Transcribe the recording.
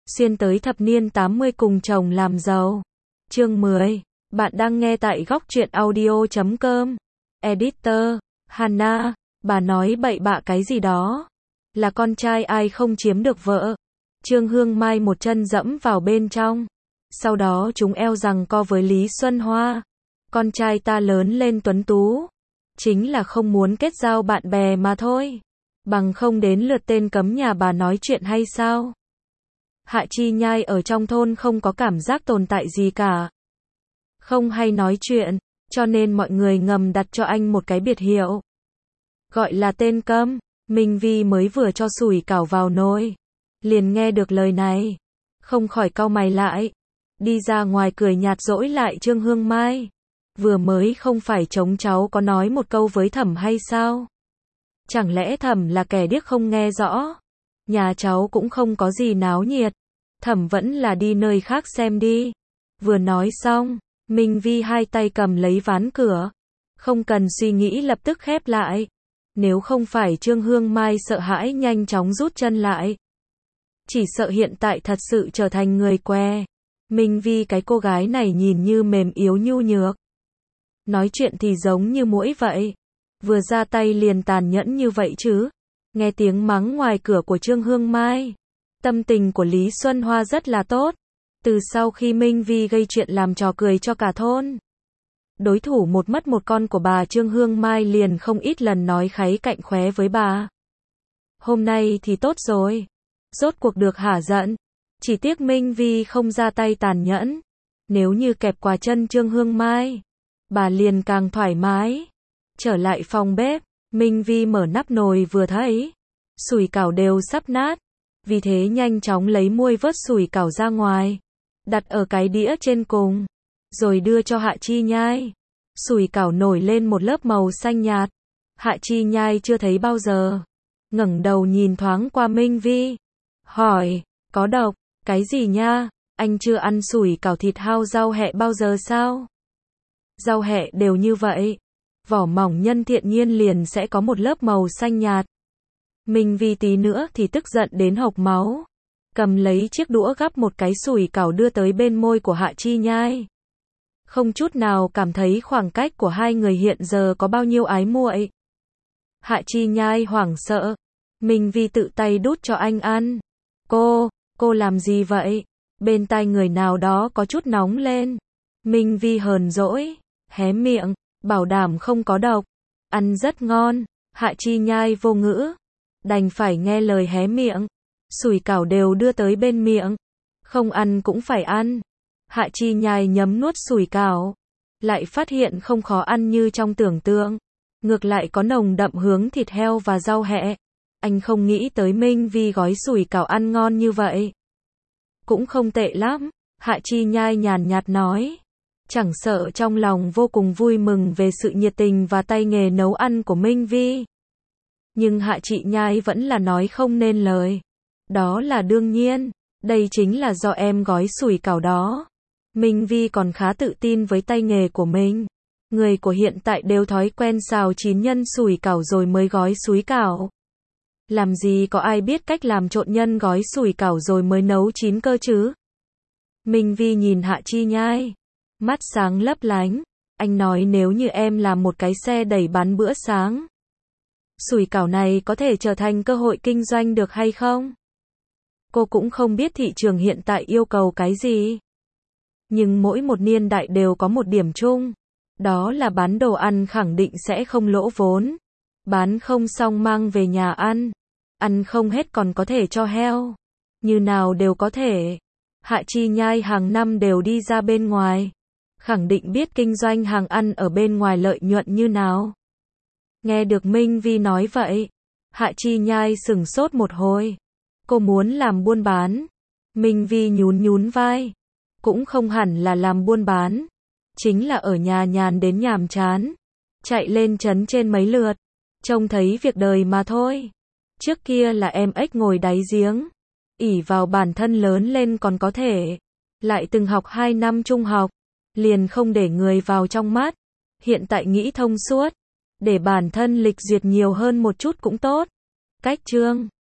Xuyên tới thập niên 80 cùng chồng làm giàu. Chương 10. Bạn đang nghe tại góc truyện audio.com. Editor, Hana, bà nói bậy bạ cái gì đó. Là con trai ai không chiếm được vợ. Trương Hương Mai một chân dẫm vào bên trong. Sau đó chúng eo giằng co với Lý Xuân Hoa. Con trai ta lớn lên tuấn tú. Chính là không muốn kết giao bạn bè mà thôi. Bằng không đến lượt tên cấm nhà bà nói chuyện hay sao? Hạ Chi Nhai ở trong thôn không có cảm giác tồn tại gì cả. Không hay nói chuyện, cho nên mọi người ngầm đặt cho anh một cái biệt hiệu. Gọi là tên câm. Minh Vi mới vừa cho sủi cảo vào nồi. Liền nghe được lời này. Không khỏi cau mày lại. Đi ra ngoài cười nhạt dỗi lại Trương Hương Mai. Vừa mới không phải chống cháu có nói một câu với Thẩm hay sao? Chẳng lẽ Thẩm là kẻ điếc không nghe rõ? Nhà cháu cũng không có gì náo nhiệt. Thẩm vẫn là đi nơi khác xem đi. Vừa nói xong, Minh Vi hai tay cầm lấy ván cửa. Không cần suy nghĩ lập tức khép lại. Nếu không phải Trương Hương Mai sợ hãi nhanh chóng rút chân lại. Chỉ sợ hiện tại thật sự trở thành người què. Minh Vi cái cô gái này nhìn như mềm yếu nhu nhược. Nói chuyện thì giống như muỗi vậy. Vừa ra tay liền tàn nhẫn như vậy chứ. Nghe tiếng mắng ngoài cửa của Trương Hương Mai. Tâm tình của Lý Xuân Hoa rất là tốt. Từ sau khi Minh Vi gây chuyện làm trò cười cho cả thôn. Đối thủ một mất một con của bà Trương Hương Mai liền không ít lần nói kháy cạnh khóe với bà. Hôm nay thì tốt rồi. Rốt cuộc được hả giận. Chỉ tiếc Minh Vi không ra tay tàn nhẫn. Nếu như kẹp qua chân Trương Hương Mai, bà liền càng thoải mái. Trở lại phòng bếp, Minh Vi mở nắp nồi vừa thấy. Sủi cảo đều sắp nát. Vì thế nhanh chóng lấy muôi vớt sủi cảo ra ngoài. Đặt ở cái đĩa trên cùng. Rồi đưa cho Hạ Chi Nhai. Sủi cảo nổi lên một lớp màu xanh nhạt. Hạ Chi Nhai chưa thấy bao giờ. Ngẩng đầu nhìn thoáng qua Minh Vi. Hỏi, có độc, cái gì nha? Anh chưa ăn sủi cảo thịt hao rau hẹ bao giờ sao? Rau hẹ đều như vậy. Vỏ mỏng nhân thiện nhiên liền sẽ có một lớp màu xanh nhạt. Minh Vi tí nữa thì tức giận đến hộc máu. Cầm lấy chiếc đũa gắp một cái sủi cảo đưa tới bên môi của Hạ Chi Nhai. Không chút nào cảm thấy khoảng cách của hai người hiện giờ có bao nhiêu ái muội. Hạ Chi Nhai hoảng sợ. Minh Vi tự tay đút cho anh ăn. Cô làm gì vậy? Bên tai người nào đó có chút nóng lên. Minh Vi hờn dỗi, hé miệng, bảo đảm không có độc. Ăn rất ngon. Hạ Chi Nhai vô ngữ. Đành phải nghe lời hé miệng. Sủi cảo đều đưa tới bên miệng. Không ăn cũng phải ăn. Hạ Chi Nhai nhấm nuốt sủi cảo. Lại phát hiện không khó ăn như trong tưởng tượng. Ngược lại có nồng đậm hướng thịt heo và rau hẹ. Anh không nghĩ tới Minh Vi gói sủi cảo ăn ngon như vậy. Cũng không tệ lắm. Hạ Chi Nhai nhàn nhạt nói. Chẳng sợ trong lòng vô cùng vui mừng về sự nhiệt tình và tay nghề nấu ăn của Minh Vi. Nhưng Hạ Chi Nhai vẫn là nói không nên lời. Đó là đương nhiên. Đây chính là do em gói sủi cảo đó. Minh Vi còn khá tự tin với tay nghề của mình. Người của hiện tại đều thói quen xào chín nhân sủi cảo rồi mới gói sủi cảo. Làm gì có ai biết cách làm trộn nhân gói sủi cảo rồi mới nấu chín cơ chứ? Minh Vi nhìn Hạ Chi Nhai. Mắt sáng lấp lánh. Anh nói nếu như em làm một cái xe đẩy bán bữa sáng. Sủi cảo này có thể trở thành cơ hội kinh doanh được hay không? Cô cũng không biết thị trường hiện tại yêu cầu cái gì. Nhưng mỗi một niên đại đều có một điểm chung. Đó là bán đồ ăn khẳng định sẽ không lỗ vốn. Bán không xong mang về nhà ăn. Ăn không hết còn có thể cho heo. Như nào đều có thể. Hạ Chi Nhai hàng năm đều đi ra bên ngoài. Khẳng định biết kinh doanh hàng ăn ở bên ngoài lợi nhuận như nào. Nghe được Minh Vi nói vậy. Hạ Chi Nhai sửng sốt một hồi. Cô muốn làm buôn bán. Minh Vi nhún vai. Cũng không hẳn là làm buôn bán. Chính là ở nhà nhàn đến nhàm chán. Chạy lên trấn trên mấy lượt. Trông thấy việc đời mà thôi. Trước kia là em ếch ngồi đáy giếng. Ỷ vào bản thân lớn lên còn có thể. Lại từng học 2 năm trung học. Liền không để người vào trong mắt. Hiện tại nghĩ thông suốt. Để bản thân lịch duyệt nhiều hơn một chút cũng tốt. Cách chương